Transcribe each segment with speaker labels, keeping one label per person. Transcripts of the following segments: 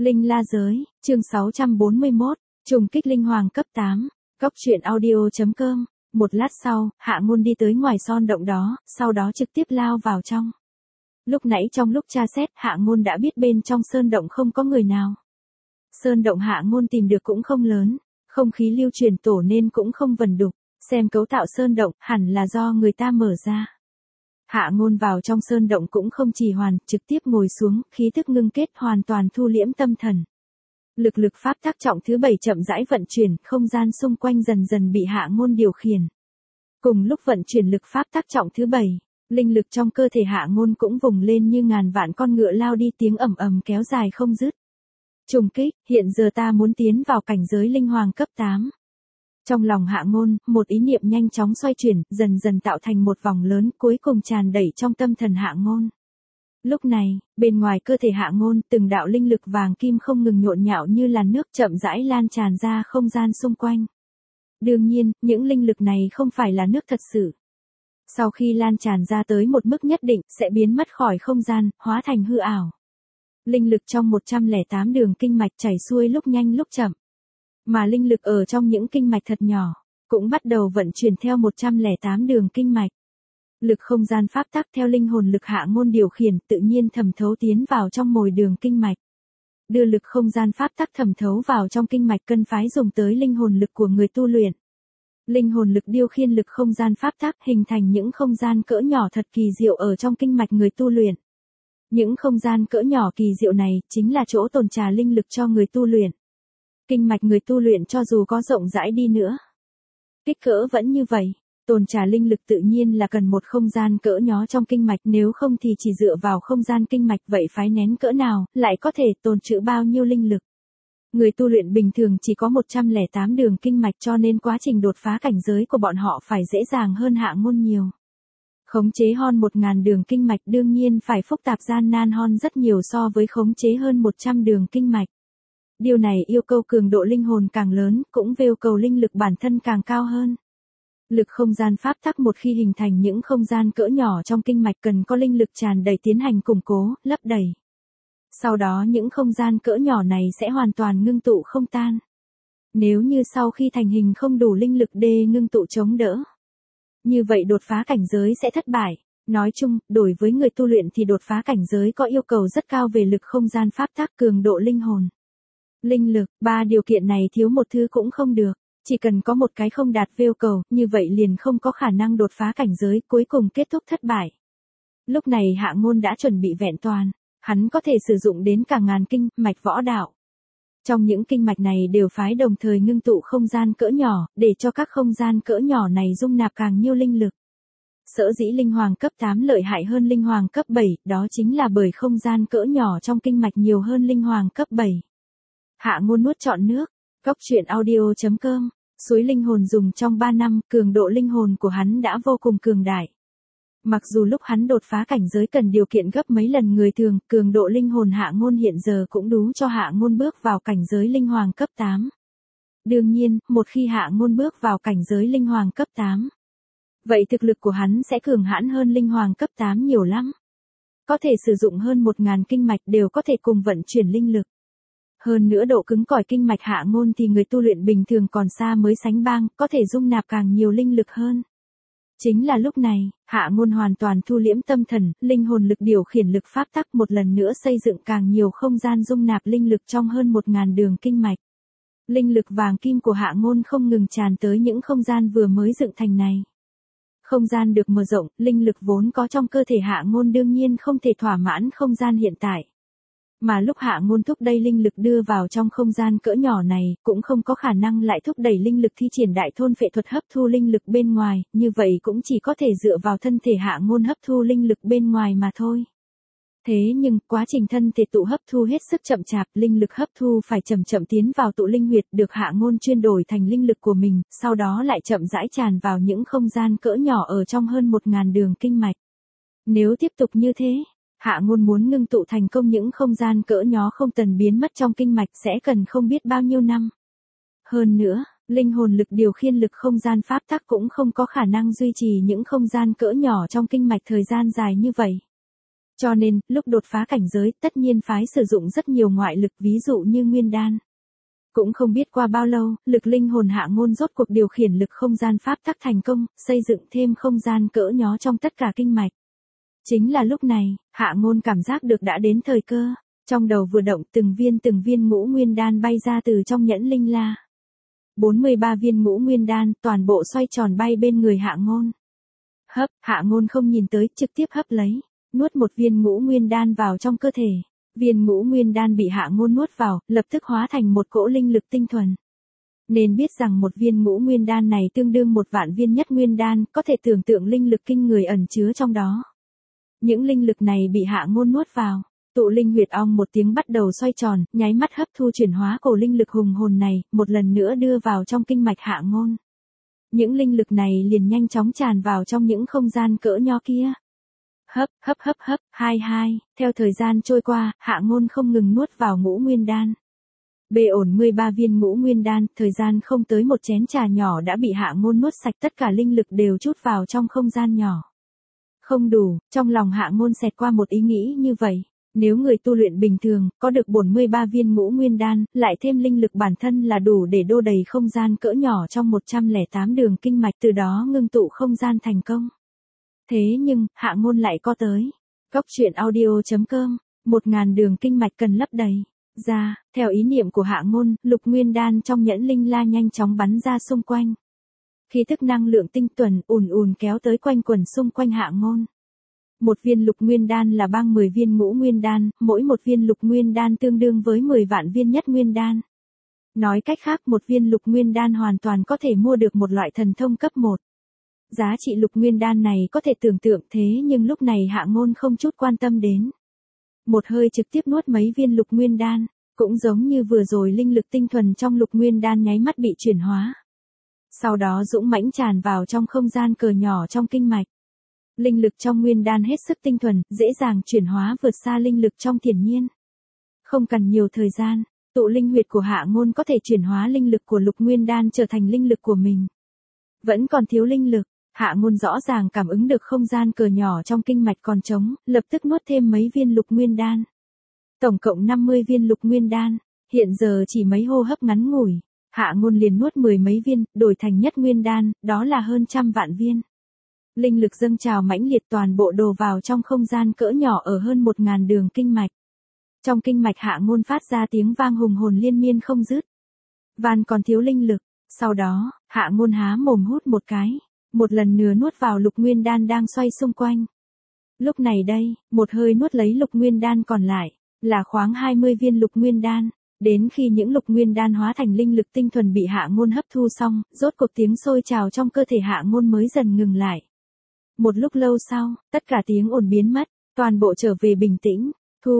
Speaker 1: Linh La Giới, chương 641, trùng kích linh hoàng cấp 8, góc truyện audio.com. Một lát sau, Hạ Ngôn đi tới ngoài son động đó, sau đó trực tiếp lao vào trong. Lúc nãy trong lúc tra xét, Hạ Ngôn đã biết bên trong sơn động không có người nào. Sơn động Hạ Ngôn tìm được cũng không lớn, không khí lưu truyền tổ nên cũng không vần đục, xem cấu tạo sơn động hẳn là do người ta mở ra. Hạ Ngôn vào trong sơn động cũng không trì hoãn, trực tiếp ngồi xuống, khí thức ngưng kết hoàn toàn thu liễm tâm thần. Lực pháp tác trọng thứ 7 chậm rãi vận chuyển, không gian xung quanh dần dần bị Hạ Ngôn điều khiển. Cùng lúc vận chuyển lực pháp tác trọng thứ 7, linh lực trong cơ thể Hạ Ngôn cũng vùng lên như ngàn vạn con ngựa lao đi, tiếng ầm ầm kéo dài không dứt. Trùng kích, hiện giờ ta muốn tiến vào cảnh giới linh hoàng cấp 8. Trong lòng Hạ Ngôn, một ý niệm nhanh chóng xoay chuyển, dần dần tạo thành một vòng lớn, cuối cùng tràn đầy trong tâm thần Hạ Ngôn. Lúc này, bên ngoài cơ thể Hạ Ngôn, từng đạo linh lực vàng kim không ngừng nhộn nhạo như làn nước chậm rãi lan tràn ra không gian xung quanh. Đương nhiên, những linh lực này không phải là nước thật sự. Sau khi lan tràn ra tới một mức nhất định, sẽ biến mất khỏi không gian, hóa thành hư ảo. Linh lực trong 108 đường kinh mạch chảy xuôi lúc nhanh lúc chậm. Mà linh lực ở trong những kinh mạch thật nhỏ, cũng bắt đầu vận chuyển theo 108 đường kinh mạch. Lực không gian pháp tắc theo linh hồn lực Hạ Ngôn điều khiển tự nhiên thẩm thấu tiến vào trong mồi đường kinh mạch. Đưa lực không gian pháp tắc thẩm thấu vào trong kinh mạch cân phái dùng tới linh hồn lực của người tu luyện. Linh hồn lực điều khiển lực không gian pháp tắc hình thành những không gian cỡ nhỏ thật kỳ diệu ở trong kinh mạch người tu luyện. Những không gian cỡ nhỏ kỳ diệu này chính là chỗ tồn trà linh lực cho người tu luyện. Kinh mạch người tu luyện cho dù có rộng rãi đi nữa, kích cỡ vẫn như vậy, tồn trà linh lực tự nhiên là cần một không gian cỡ nhỏ trong kinh mạch, nếu không thì chỉ dựa vào không gian kinh mạch vậy phái nén cỡ nào, lại có thể tồn trữ bao nhiêu linh lực. Người tu luyện bình thường chỉ có 108 đường kinh mạch cho nên quá trình đột phá cảnh giới của bọn họ phải dễ dàng hơn Hạ Ngôn nhiều. Khống chế hơn 1000 đường kinh mạch đương nhiên phải phức tạp gian nan hơn rất nhiều so với khống chế hơn 100 đường kinh mạch. Điều này yêu cầu cường độ linh hồn càng lớn, cũng yêu cầu linh lực bản thân càng cao hơn. Lực không gian pháp tắc một khi hình thành những không gian cỡ nhỏ trong kinh mạch cần có linh lực tràn đầy tiến hành củng cố, lấp đầy. Sau đó những không gian cỡ nhỏ này sẽ hoàn toàn ngưng tụ không tan. Nếu như sau khi thành hình không đủ linh lực để ngưng tụ chống đỡ, như vậy đột phá cảnh giới sẽ thất bại. Nói chung, đối với người tu luyện thì đột phá cảnh giới có yêu cầu rất cao về lực không gian pháp tắc, cường độ linh hồn, linh lực, ba điều kiện này thiếu một thứ cũng không được. Chỉ cần có một cái không đạt yêu cầu, như vậy liền không có khả năng đột phá cảnh giới, cuối cùng kết thúc thất bại. Lúc này Hạ Ngôn đã chuẩn bị vẹn toàn, hắn có thể sử dụng đến cả ngàn kinh mạch võ đạo. Trong những kinh mạch này đều phái đồng thời ngưng tụ không gian cỡ nhỏ, để cho các không gian cỡ nhỏ này dung nạp càng nhiều linh lực. Sở dĩ linh hoàng cấp 8 lợi hại hơn linh hoàng cấp 7, đó chính là bởi không gian cỡ nhỏ trong kinh mạch nhiều hơn linh hoàng cấp 7. Hạ Ngôn nuốt trọn nước. Góc truyện audio.com, suối linh hồn dùng trong 3 năm, cường độ linh hồn của hắn đã vô cùng cường đại. Mặc dù lúc hắn đột phá cảnh giới cần điều kiện gấp mấy lần người thường, cường độ linh hồn Hạ Ngôn hiện giờ cũng đủ cho Hạ Ngôn bước vào cảnh giới linh hoàng cấp 8. Đương nhiên, một khi Hạ Ngôn bước vào cảnh giới linh hoàng cấp 8, vậy thực lực của hắn sẽ cường hãn hơn linh hoàng cấp 8 nhiều lắm. Có thể sử dụng hơn 1000 kinh mạch đều có thể cùng vận chuyển linh lực. Hơn nữa độ cứng cỏi kinh mạch Hạ Ngôn thì người tu luyện bình thường còn xa mới sánh bằng, có thể dung nạp càng nhiều linh lực hơn. Chính là lúc này, Hạ Ngôn hoàn toàn thu liễm tâm thần, linh hồn lực điều khiển lực pháp tắc một lần nữa xây dựng càng nhiều không gian dung nạp linh lực trong hơn 1000 đường kinh mạch. Linh lực vàng kim của Hạ Ngôn không ngừng tràn tới những không gian vừa mới dựng thành này. Không gian được mở rộng, linh lực vốn có trong cơ thể Hạ Ngôn đương nhiên không thể thỏa mãn không gian hiện tại. Mà lúc Hạ Ngôn thúc đẩy linh lực đưa vào trong không gian cỡ nhỏ này, cũng không có khả năng lại thúc đẩy linh lực thi triển đại thôn phệ thuật hấp thu linh lực bên ngoài, như vậy cũng chỉ có thể dựa vào thân thể Hạ Ngôn hấp thu linh lực bên ngoài mà thôi. Thế nhưng, quá trình thân thể tụ hấp thu hết sức chậm chạp, linh lực hấp thu phải chậm chậm tiến vào tụ linh huyệt được Hạ Ngôn chuyên đổi thành linh lực của mình, sau đó lại chậm rãi tràn vào những không gian cỡ nhỏ ở trong hơn 1000 đường kinh mạch. Nếu tiếp tục như thế, Hạ Ngôn muốn ngưng tụ thành công những không gian cỡ nhỏ không tần biến mất trong kinh mạch sẽ cần không biết bao nhiêu năm. Hơn nữa, linh hồn lực điều khiển lực không gian pháp tắc cũng không có khả năng duy trì những không gian cỡ nhỏ trong kinh mạch thời gian dài như vậy. Cho nên, lúc đột phá cảnh giới, tất nhiên phái sử dụng rất nhiều ngoại lực, ví dụ như nguyên đan. Cũng không biết qua bao lâu, lực linh hồn Hạ Ngôn rốt cuộc điều khiển lực không gian pháp tắc thành công, xây dựng thêm không gian cỡ nhỏ trong tất cả kinh mạch. Chính là lúc này, Hạ Ngôn cảm giác được đã đến thời cơ. Trong đầu vừa động, từng viên ngũ nguyên đan bay ra từ trong nhẫn linh la. 43 viên ngũ nguyên đan, toàn bộ xoay tròn bay bên người Hạ Ngôn. Hấp, Hạ Ngôn không nhìn tới, trực tiếp hấp lấy, nuốt một viên ngũ nguyên đan vào trong cơ thể. Viên ngũ nguyên đan bị Hạ Ngôn nuốt vào, lập tức hóa thành một cỗ linh lực tinh thuần. Nên biết rằng một viên ngũ nguyên đan này tương đương 1.000.000 viên nhất nguyên đan, có thể tưởng tượng linh lực kinh người ẩn chứa trong đó. Những linh lực này bị Hạ Ngôn nuốt vào. Tụ linh huyệt ong một tiếng bắt đầu xoay tròn, nháy mắt hấp thu chuyển hóa cổ linh lực hùng hồn này, một lần nữa đưa vào trong kinh mạch Hạ Ngôn. Những linh lực này liền nhanh chóng tràn vào trong những không gian cỡ nho kia. Hấp, hai, theo thời gian trôi qua, Hạ Ngôn không ngừng nuốt vào ngũ nguyên đan. Bê ổn 13 viên ngũ nguyên đan, thời gian không tới một chén trà nhỏ đã bị Hạ Ngôn nuốt sạch, tất cả linh lực đều trút vào trong không gian nhỏ. Không đủ, trong lòng Hạ Ngôn xẹt qua một ý nghĩ như vậy. Nếu người tu luyện bình thường, có được 43 viên ngũ nguyên đan, lại thêm linh lực bản thân là đủ để đô đầy không gian cỡ nhỏ trong 108 đường kinh mạch, từ đó ngưng tụ không gian thành công. Thế nhưng, Hạ Ngôn lại có tới. Cóc truyện audio.com, 1000 đường kinh mạch cần lấp đầy. Ra, theo ý niệm của Hạ Ngôn, lục nguyên đan trong nhẫn linh la nhanh chóng bắn ra xung quanh. Khí thức năng lượng tinh tuần ùn kéo tới quanh quần xung quanh Hạ Ngôn. Một viên lục nguyên đan là bằng 10 viên ngũ nguyên đan, mỗi một viên lục nguyên đan tương đương với 10 vạn viên nhất nguyên đan. Nói cách khác, một viên lục nguyên đan hoàn toàn có thể mua được một loại thần thông cấp 1. Giá trị lục nguyên đan này có thể tưởng tượng, thế nhưng lúc này Hạ Ngôn không chút quan tâm đến. Một hơi trực tiếp nuốt mấy viên lục nguyên đan, cũng giống như vừa rồi linh lực tinh thuần trong lục nguyên đan nháy mắt bị chuyển hóa. Sau đó dũng mãnh tràn vào trong không gian cờ nhỏ trong kinh mạch. Linh lực trong nguyên đan hết sức tinh thuần, dễ dàng chuyển hóa vượt xa linh lực trong thiền nhiên. Không cần nhiều thời gian, tụ linh huyệt của Hạ Ngôn có thể chuyển hóa linh lực của lục nguyên đan trở thành linh lực của mình. Vẫn còn thiếu linh lực, Hạ Ngôn rõ ràng cảm ứng được không gian cờ nhỏ trong kinh mạch còn trống, lập tức nuốt thêm mấy viên lục nguyên đan. Tổng cộng 50 viên lục nguyên đan, hiện giờ chỉ mấy hô hấp ngắn ngủi, Hạ Ngôn liền nuốt 10 mấy viên, đổi thành nhất nguyên đan, đó là hơn 100.000 viên. Linh lực dâng trào mãnh liệt toàn bộ đổ vào trong không gian cỡ nhỏ ở hơn 1000 đường kinh mạch. Trong kinh mạch Hạ Ngôn phát ra tiếng vang hùng hồn liên miên không dứt. Van còn thiếu linh lực, sau đó, Hạ Ngôn há mồm hút một cái, một lần nữa nuốt vào lục nguyên đan đang xoay xung quanh. Lúc này đây, một hơi nuốt lấy lục nguyên đan còn lại, là khoảng 20 viên lục nguyên đan. Đến khi những lục nguyên đan hóa thành linh lực tinh thuần bị Hạ Ngôn hấp thu xong, rốt cuộc tiếng sôi trào trong cơ thể Hạ Ngôn mới dần ngừng lại. Một lúc lâu sau, tất cả tiếng ồn biến mất, toàn bộ trở về bình tĩnh.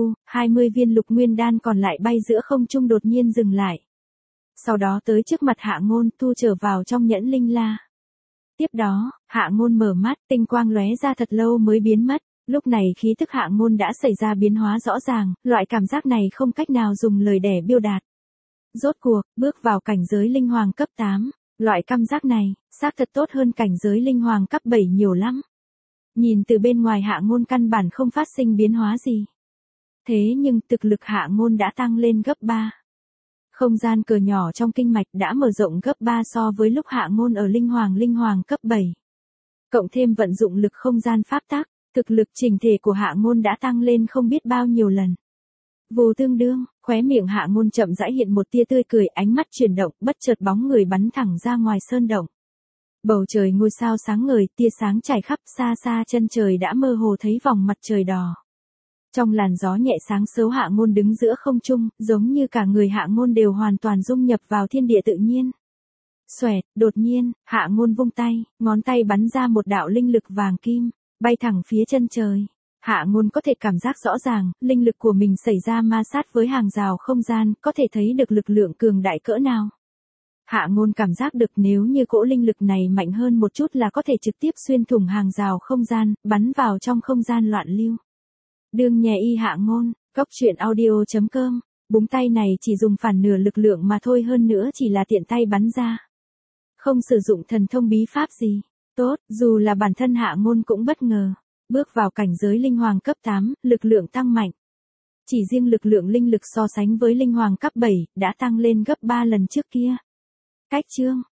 Speaker 1: 20 viên lục nguyên đan còn lại bay giữa không trung đột nhiên dừng lại. Sau đó tới trước mặt Hạ Ngôn, thu trở vào trong nhẫn linh la. Tiếp đó, Hạ Ngôn mở mắt, tinh quang lóe ra thật lâu mới biến mất. Lúc này khí tức Hạ Ngôn đã xảy ra biến hóa rõ ràng, loại cảm giác này không cách nào dùng lời để biểu đạt. Rốt cuộc, bước vào cảnh giới linh hoàng cấp 8. Loại cảm giác này, xác thật tốt hơn cảnh giới linh hoàng cấp 7 nhiều lắm. Nhìn từ bên ngoài Hạ Ngôn căn bản không phát sinh biến hóa gì. Thế nhưng thực lực Hạ Ngôn đã tăng lên gấp 3. Không gian cờ nhỏ trong kinh mạch đã mở rộng gấp 3 so với lúc Hạ Ngôn ở linh hoàng cấp 7. Cộng thêm vận dụng lực không gian pháp tắc, thực lực chỉnh thể của Hạ Ngôn đã tăng lên không biết bao nhiêu lần. Vô tương đương, khóe miệng Hạ Ngôn chậm rãi hiện một tia tươi cười, ánh mắt chuyển động, bất chợt bóng người bắn thẳng ra ngoài sơn động. Bầu trời ngôi sao sáng ngời, tia sáng trải khắp, xa xa chân trời đã mơ hồ thấy vòng mặt trời đỏ. Trong làn gió nhẹ sáng sớm Hạ Ngôn đứng giữa không trung, giống như cả người Hạ Ngôn đều hoàn toàn dung nhập vào thiên địa tự nhiên. Xoẹt, đột nhiên, Hạ Ngôn vung tay, ngón tay bắn ra một đạo linh lực vàng kim, bay thẳng phía chân trời. Hạ Ngôn có thể cảm giác rõ ràng, linh lực của mình xảy ra ma sát với hàng rào không gian, có thể thấy được lực lượng cường đại cỡ nào. Hạ Ngôn cảm giác được nếu như cỗ linh lực này mạnh hơn một chút là có thể trực tiếp xuyên thủng hàng rào không gian, bắn vào trong không gian loạn lưu. Đương nhè y Hạ Ngôn, cóc truyện audio.com, búng tay này chỉ dùng phản nửa lực lượng mà thôi, hơn nữa chỉ là tiện tay bắn ra. Không sử dụng thần thông bí pháp gì. Tốt, dù là bản thân Hạ Ngôn cũng bất ngờ. Bước vào cảnh giới linh hoàng cấp 8, lực lượng tăng mạnh. Chỉ riêng lực lượng linh lực so sánh với linh hoàng cấp 7, đã tăng lên gấp 3 lần trước kia. Cách chương